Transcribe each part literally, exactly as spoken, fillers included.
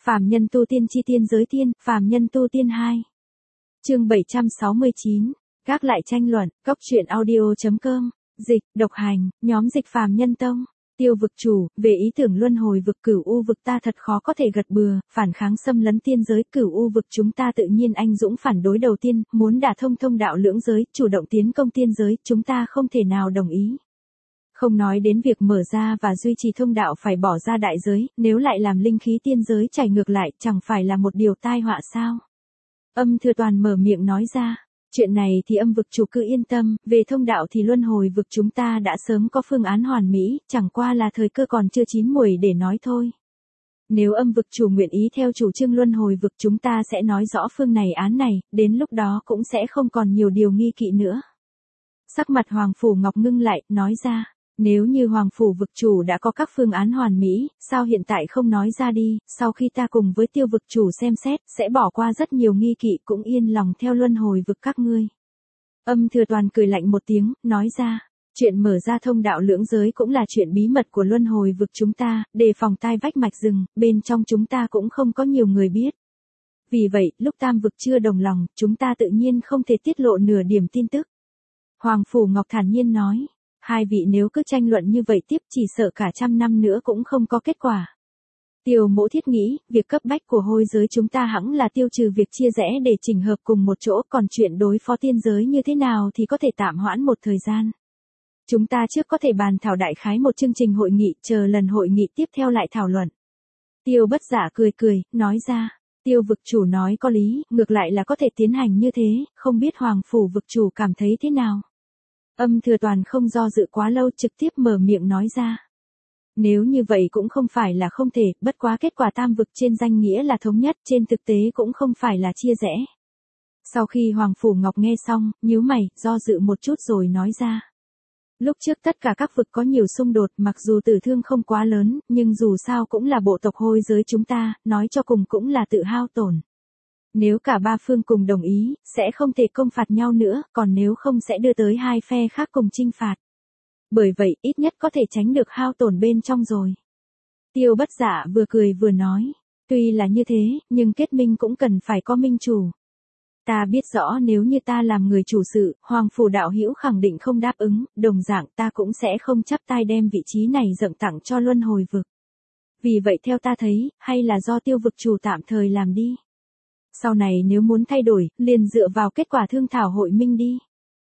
Phàm nhân tu tiên chi tiên giới tiên, phàm nhân tu tiên hai. Chương bảy trăm sáu mươi chín. Gác lại tranh luận, cốc truyện audio.com, dịch, độc hành, nhóm dịch phàm nhân tông. Tiêu vực chủ, về ý tưởng luân hồi vực cửu u vực ta thật khó có thể gật bừa, phản kháng xâm lấn tiên giới cửu u vực chúng ta tự nhiên anh dũng phản đối đầu tiên, muốn đả thông thông đạo lưỡng giới, chủ động tiến công tiên giới, chúng ta không thể nào đồng ý. Không nói đến việc mở ra và duy trì thông đạo phải bỏ ra đại giới, nếu lại làm linh khí tiên giới chảy ngược lại, chẳng phải là một điều tai họa sao? Âm Thừa Toàn mở miệng nói ra, chuyện này thì âm vực chủ cứ yên tâm, về thông đạo thì luân hồi vực chúng ta đã sớm có phương án hoàn mỹ, chẳng qua là thời cơ còn chưa chín muồi để nói thôi. Nếu âm vực chủ nguyện ý theo chủ trương luân hồi vực chúng ta sẽ nói rõ phương này án này, đến lúc đó cũng sẽ không còn nhiều điều nghi kỵ nữa. Sắc mặt Hoàng Phủ Ngọc ngưng lại, nói ra. Nếu như Hoàng Phủ vực chủ đã có các phương án hoàn mỹ, sao hiện tại không nói ra đi, sau khi ta cùng với tiêu vực chủ xem xét, sẽ bỏ qua rất nhiều nghi kỵ cũng yên lòng theo luân hồi vực các ngươi. Âm Thừa Toàn cười lạnh một tiếng, nói ra, chuyện mở ra thông đạo lưỡng giới cũng là chuyện bí mật của luân hồi vực chúng ta, đề phòng tai vách mạch rừng, bên trong chúng ta cũng không có nhiều người biết. Vì vậy, lúc tam vực chưa đồng lòng, chúng ta tự nhiên không thể tiết lộ nửa điểm tin tức. Hoàng Phủ Ngọc thản nhiên nói. Hai vị nếu cứ tranh luận như vậy tiếp chỉ sợ cả trăm năm nữa cũng không có kết quả. Tiêu Mỗ thiết nghĩ, việc cấp bách của hôi giới chúng ta hẳn là tiêu trừ việc chia rẽ để chỉnh hợp cùng một chỗ, còn chuyện đối phó tiên giới như thế nào thì có thể tạm hoãn một thời gian. Chúng ta trước có thể bàn thảo đại khái một chương trình hội nghị, chờ lần hội nghị tiếp theo lại thảo luận. Tiêu Bất Giả cười cười, nói ra, Tiêu vực chủ nói có lý, ngược lại là có thể tiến hành như thế, không biết Hoàng Phủ vực chủ cảm thấy thế nào. Âm Thừa Toàn không do dự quá lâu trực tiếp mở miệng nói ra. Nếu như vậy cũng không phải là không thể, bất quá kết quả tam vực trên danh nghĩa là thống nhất, trên thực tế cũng không phải là chia rẽ. Sau khi Hoàng Phủ Ngọc nghe xong, nhíu mày, do dự một chút rồi nói ra. Lúc trước tất cả các vực có nhiều xung đột, mặc dù tử thương không quá lớn, nhưng dù sao cũng là bộ tộc hôi giới chúng ta, nói cho cùng cũng là tự hao tổn. Nếu cả ba phương cùng đồng ý, sẽ không thể công phạt nhau nữa, còn nếu không sẽ đưa tới hai phe khác cùng chinh phạt. Bởi vậy, ít nhất có thể tránh được hao tổn bên trong rồi. Tiêu Bất Giả vừa cười vừa nói, tuy là như thế, nhưng kết minh cũng cần phải có minh chủ. Ta biết rõ nếu như ta làm người chủ sự, Hoàng Phủ đạo hữu khẳng định không đáp ứng, đồng dạng ta cũng sẽ không chắp tay đem vị trí này dâng tặng cho luân hồi vực. Vì vậy theo ta thấy, hay là do tiêu vực chủ tạm thời làm đi. Sau này nếu muốn thay đổi, liền dựa vào kết quả thương thảo hội minh đi.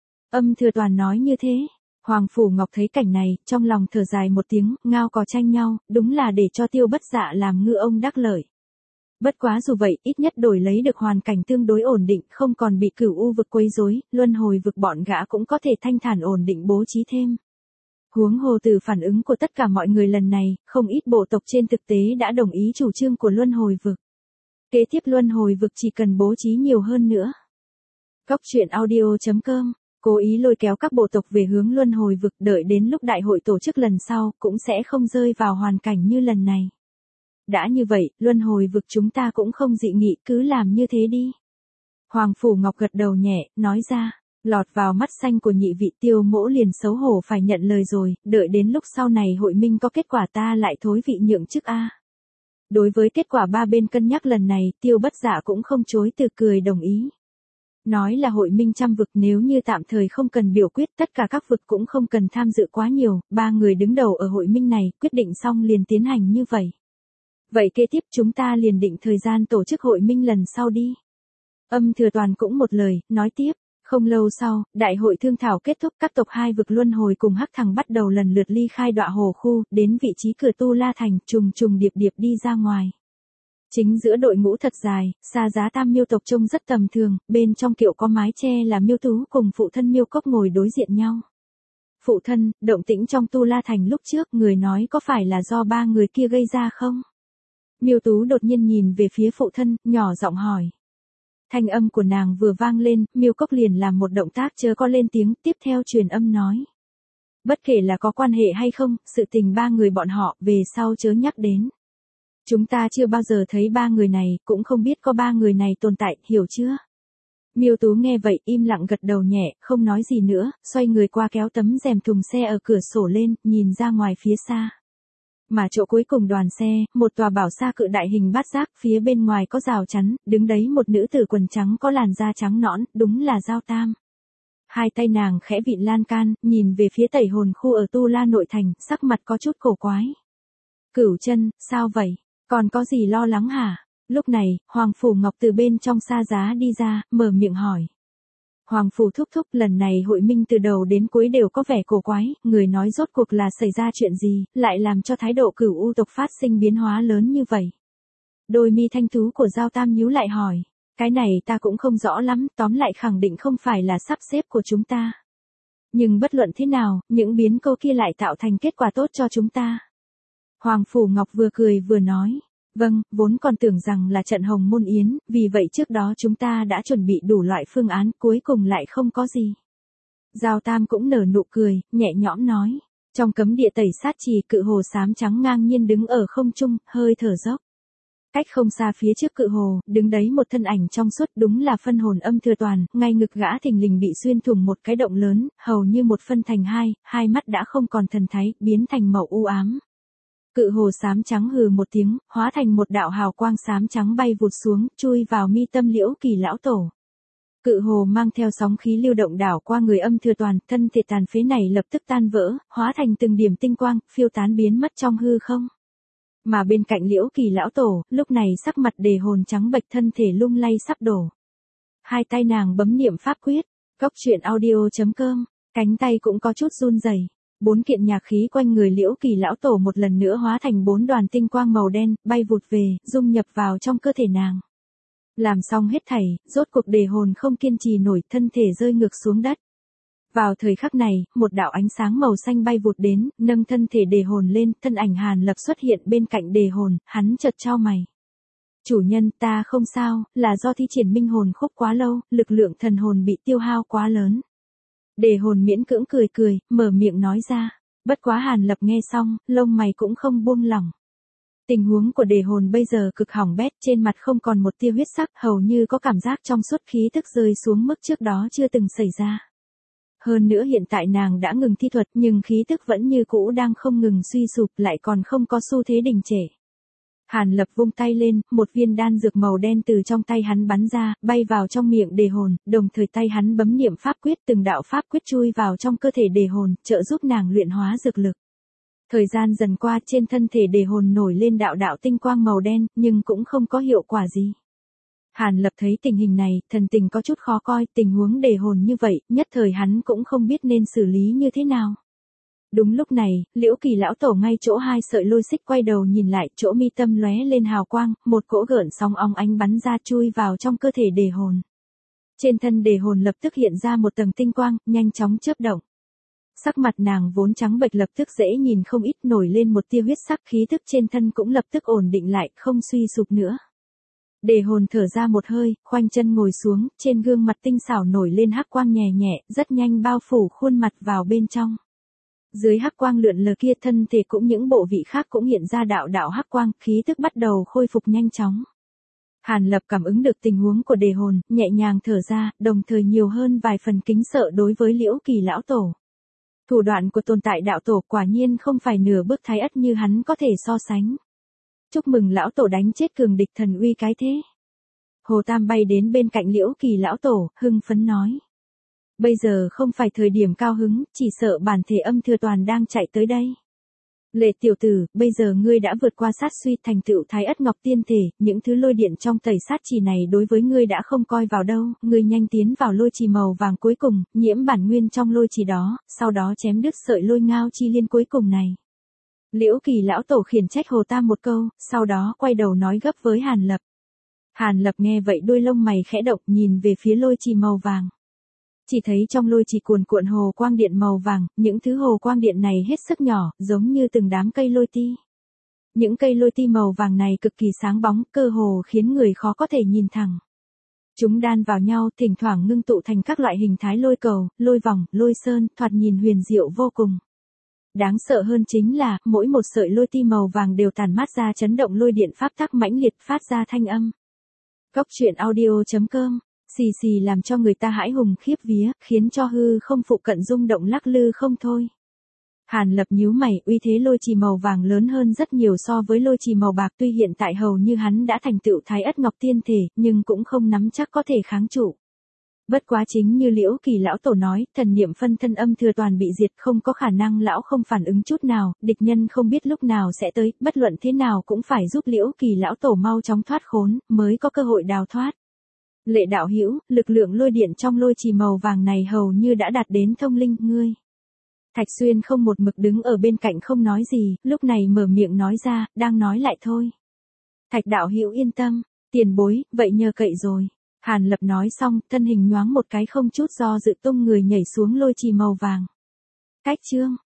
Âm Thừa Toàn nói như thế. Hoàng Phủ Ngọc thấy cảnh này, trong lòng thở dài một tiếng, ngao cò tranh nhau, đúng là để cho Tiêu Bất Dạ làm ngư ông đắc lợi. Bất quá dù vậy, ít nhất đổi lấy được hoàn cảnh tương đối ổn định, không còn bị cửu u vực quấy rối, luân hồi vực bọn gã cũng có thể thanh thản ổn định bố trí thêm. Huống hồ từ phản ứng của tất cả mọi người lần này, không ít bộ tộc trên thực tế đã đồng ý chủ trương của luân hồi vực. Kế tiếp luân hồi vực chỉ cần bố trí nhiều hơn nữa. Cốc truyện audio.com, cố ý lôi kéo các bộ tộc về hướng luân hồi vực, đợi đến lúc đại hội tổ chức lần sau, cũng sẽ không rơi vào hoàn cảnh như lần này. Đã như vậy, luân hồi vực chúng ta cũng không dị nghị, cứ làm như thế đi. Hoàng Phủ Ngọc gật đầu nhẹ, nói ra, lọt vào mắt xanh của nhị vị Tiêu Mỗ liền xấu hổ phải nhận lời rồi, đợi đến lúc sau này hội minh có kết quả ta lại thối vị nhượng chức a. Đối với kết quả ba bên cân nhắc lần này, Tiêu Bất Giả cũng không chối từ cười đồng ý. Nói là hội minh trăm vực, nếu như tạm thời không cần biểu quyết, tất cả các vực cũng không cần tham dự quá nhiều, ba người đứng đầu ở hội minh này, quyết định xong liền tiến hành như vậy. Vậy kế tiếp chúng ta liền định thời gian tổ chức hội minh lần sau đi. Âm Thừa Toàn cũng một lời, nói tiếp. Không lâu sau, đại hội thương thảo kết thúc, các tộc hai vực luân hồi cùng Hắc Thằng bắt đầu lần lượt ly khai Đọa Hồ khu, đến vị trí cửa Tu La Thành, trùng trùng điệp điệp đi ra ngoài. Chính giữa đội ngũ thật dài, xa giá tam miêu tộc trông rất tầm thường, bên trong kiệu có mái che là miêu tú cùng phụ thân miêu cốc ngồi đối diện nhau. Phụ thân, động tĩnh trong Tu La Thành lúc trước, người nói có phải là do ba người kia gây ra không? Miêu tú đột nhiên nhìn về phía phụ thân, nhỏ giọng hỏi. Thanh âm của nàng vừa vang lên, Miêu Cốc liền làm một động tác chớ có lên tiếng, tiếp theo truyền âm nói. Bất kể là có quan hệ hay không, sự tình ba người bọn họ, về sau chớ nhắc đến. Chúng ta chưa bao giờ thấy ba người này, cũng không biết có ba người này tồn tại, hiểu chưa? Miêu Tú nghe vậy, im lặng gật đầu nhẹ, không nói gì nữa, xoay người qua kéo tấm rèm thùng xe ở cửa sổ lên, nhìn ra ngoài phía xa. Mà chỗ cuối cùng đoàn xe, một tòa bảo xa cự đại hình bát giác, phía bên ngoài có rào chắn, đứng đấy một nữ tử quần trắng có làn da trắng nõn, đúng là Giao Tam. Hai tay nàng khẽ vịn lan can, nhìn về phía tẩy hồn khu ở Tu La nội thành, sắc mặt có chút cổ quái. Cửu Chân, sao vậy? Còn có gì lo lắng hả? Lúc này, Hoàng Phủ Ngọc từ bên trong xa giá đi ra, mở miệng hỏi. Hoàng Phủ thúc thúc, lần này hội minh từ đầu đến cuối đều có vẻ cổ quái, người nói rốt cuộc là xảy ra chuyện gì, lại làm cho thái độ Cửu U tộc phát sinh biến hóa lớn như vậy. Đôi mi thanh tú của Giao Tam nhíu lại hỏi. Cái này ta cũng không rõ lắm, tóm lại khẳng định không phải là sắp xếp của chúng ta. Nhưng bất luận thế nào, những biến cố kia lại tạo thành kết quả tốt cho chúng ta. Hoàng Phủ Ngọc vừa cười vừa nói. Vâng, vốn còn tưởng rằng là trận Hồng Môn Yến, vì vậy trước đó chúng ta đã chuẩn bị đủ loại phương án, cuối cùng lại không có gì. Giao Tam cũng nở nụ cười, nhẹ nhõm nói. Trong cấm địa tẩy sát trì, cự hồ xám trắng ngang nhiên đứng ở không trung, hơi thở dốc. Cách không xa phía trước cự hồ, đứng đấy một thân ảnh trong suốt, đúng là phân hồn Âm Thừa Toàn, ngay ngực gã thình lình bị xuyên thủng một cái động lớn, hầu như một phân thành hai, hai mắt đã không còn thần thái, biến thành màu u ám. Cự hồ xám trắng hừ một tiếng, hóa thành một đạo hào quang xám trắng bay vụt xuống, chui vào mi tâm Liễu Kỳ lão tổ. Cự hồ mang theo sóng khí lưu động đảo qua người Âm Thừa Toàn, thân thể tàn phế này lập tức tan vỡ, hóa thành từng điểm tinh quang, phiêu tán biến mất trong hư không. Mà bên cạnh Liễu Kỳ lão tổ, lúc này sắc mặt đề hồn trắng bệch, thân thể lung lay sắp đổ. Hai tay nàng bấm niệm pháp quyết, cốc truyện audio chấm com, cánh tay cũng có chút run rẩy. Bốn kiện nhạc khí quanh người Liễu Kỳ lão tổ một lần nữa hóa thành bốn đoàn tinh quang màu đen, bay vụt về, dung nhập vào trong cơ thể nàng. Làm xong hết thảy, rốt cuộc đề hồn không kiên trì nổi, thân thể rơi ngược xuống đất. Vào thời khắc này, một đạo ánh sáng màu xanh bay vụt đến, nâng thân thể đề hồn lên, thân ảnh Hàn Lập xuất hiện bên cạnh đề hồn, hắn chợt chau mày. Chủ nhân, ta không sao, là do thi triển minh hồn khúc quá lâu, lực lượng thần hồn bị tiêu hao quá lớn. Đề hồn miễn cưỡng cười cười, mở miệng nói ra. Bất quá Hàn Lập nghe xong, lông mày cũng không buông lỏng. Tình huống của đề hồn bây giờ cực hỏng bét, trên mặt không còn một tia huyết sắc, hầu như có cảm giác trong suốt, khí tức rơi xuống mức trước đó chưa từng xảy ra. Hơn nữa hiện tại nàng đã ngừng thi thuật, nhưng khí tức vẫn như cũ đang không ngừng suy sụp, lại còn không có xu thế đình trệ. Hàn Lập vung tay lên, một viên đan dược màu đen từ trong tay hắn bắn ra, bay vào trong miệng đề hồn, đồng thời tay hắn bấm niệm pháp quyết, từng đạo pháp quyết chui vào trong cơ thể đề hồn, trợ giúp nàng luyện hóa dược lực. Thời gian dần qua, trên thân thể đề hồn nổi lên đạo đạo tinh quang màu đen, nhưng cũng không có hiệu quả gì. Hàn Lập thấy tình hình này, thần tình có chút khó coi, tình huống đề hồn như vậy, nhất thời hắn cũng không biết nên xử lý như thế nào. Đúng lúc này, Liễu Kỳ lão tổ ngay chỗ hai sợi lôi xích quay đầu nhìn lại, chỗ mi tâm lóe lên hào quang, một cỗ gợn sóng óng ánh bắn ra chui vào trong cơ thể đề hồn. Trên thân đề hồn lập tức hiện ra một tầng tinh quang, nhanh chóng chớp động. Sắc mặt nàng vốn trắng bệch lập tức dễ nhìn không ít, nổi lên một tia huyết sắc, khí tức trên thân cũng lập tức ổn định lại, không suy sụp nữa. Đề hồn thở ra một hơi, khoanh chân ngồi xuống, trên gương mặt tinh xảo nổi lên hắc quang nhẹ nhẹ, rất nhanh bao phủ khuôn mặt vào bên trong. Dưới hắc quang lượn lờ kia, thân thể cũng những bộ vị khác cũng hiện ra đạo đạo hắc quang, khí tức bắt đầu khôi phục nhanh chóng. Hàn Lập cảm ứng được tình huống của đề hồn, nhẹ nhàng thở ra, đồng thời nhiều hơn vài phần kính sợ đối với Liễu Kỳ lão tổ. Thủ đoạn của tồn tại đạo tổ quả nhiên không phải nửa bước thái ất như hắn có thể so sánh. Chúc mừng lão tổ đánh chết cường địch, thần uy cái thế. Hồ Tam bay đến bên cạnh Liễu Kỳ lão tổ, hưng phấn nói. Bây giờ không phải thời điểm cao hứng, chỉ sợ bản thể Âm Thừa Toàn đang chạy tới đây. Lệ tiểu tử, bây giờ ngươi đã vượt qua sát suy, thành tựu thái ất ngọc tiên thể, những thứ lôi điện trong tẩy sát trì này đối với ngươi đã không coi vào đâu, ngươi nhanh tiến vào lôi trì màu vàng cuối cùng, nhiễm bản nguyên trong lôi trì đó, sau đó chém đứt sợi lôi ngao chi liên cuối cùng này. Liễu Kỳ lão tổ khiển trách Hồ Tam một câu, sau đó quay đầu nói gấp với Hàn Lập. Hàn Lập nghe vậy đuôi lông mày khẽ động, nhìn về phía lôi trì màu vàng. Chỉ thấy trong lôi trì cuồn cuộn hồ quang điện màu vàng, những thứ hồ quang điện này hết sức nhỏ, giống như từng đám cây lôi ti. Những cây lôi ti màu vàng này cực kỳ sáng bóng, cơ hồ khiến người khó có thể nhìn thẳng. Chúng đan vào nhau, thỉnh thoảng ngưng tụ thành các loại hình thái lôi cầu, lôi vòng, lôi sơn, thoạt nhìn huyền diệu vô cùng. Đáng sợ hơn chính là, mỗi một sợi lôi ti màu vàng đều tản mát ra chấn động lôi điện pháp tắc mãnh liệt, phát ra thanh âm. Cốc truyện audio chấm com, xì xì làm cho người ta hãi hùng khiếp vía, khiến cho hư không phụ cận rung động lắc lư không thôi. Hàn Lập nhíu mày, uy thế lôi trì màu vàng lớn hơn rất nhiều so với lôi trì màu bạc, tuy hiện tại hầu như hắn đã thành tựu Thái Ất Ngọc Tiên Thể, nhưng cũng không nắm chắc có thể kháng trụ. Bất quá chính như Liễu Kỳ lão tổ nói, thần niệm phân thân âm thừa toàn bị diệt, không có khả năng lão không phản ứng chút nào, địch nhân không biết lúc nào sẽ tới, bất luận thế nào cũng phải giúp Liễu Kỳ lão tổ mau chóng thoát khốn, mới có cơ hội đào thoát. Lệ đạo hữu, lực lượng lôi điện trong lôi trì màu vàng này hầu như đã đạt đến thông linh, ngươi. Thạch Xuyên không một mực đứng ở bên cạnh không nói gì, lúc này mở miệng nói ra, đang nói lại thôi. Thạch đạo hữu yên tâm, tiền bối, vậy nhờ cậy rồi. Hàn Lập nói xong, thân hình nhoáng một cái không chút do dự tung người nhảy xuống lôi trì màu vàng. Cách chương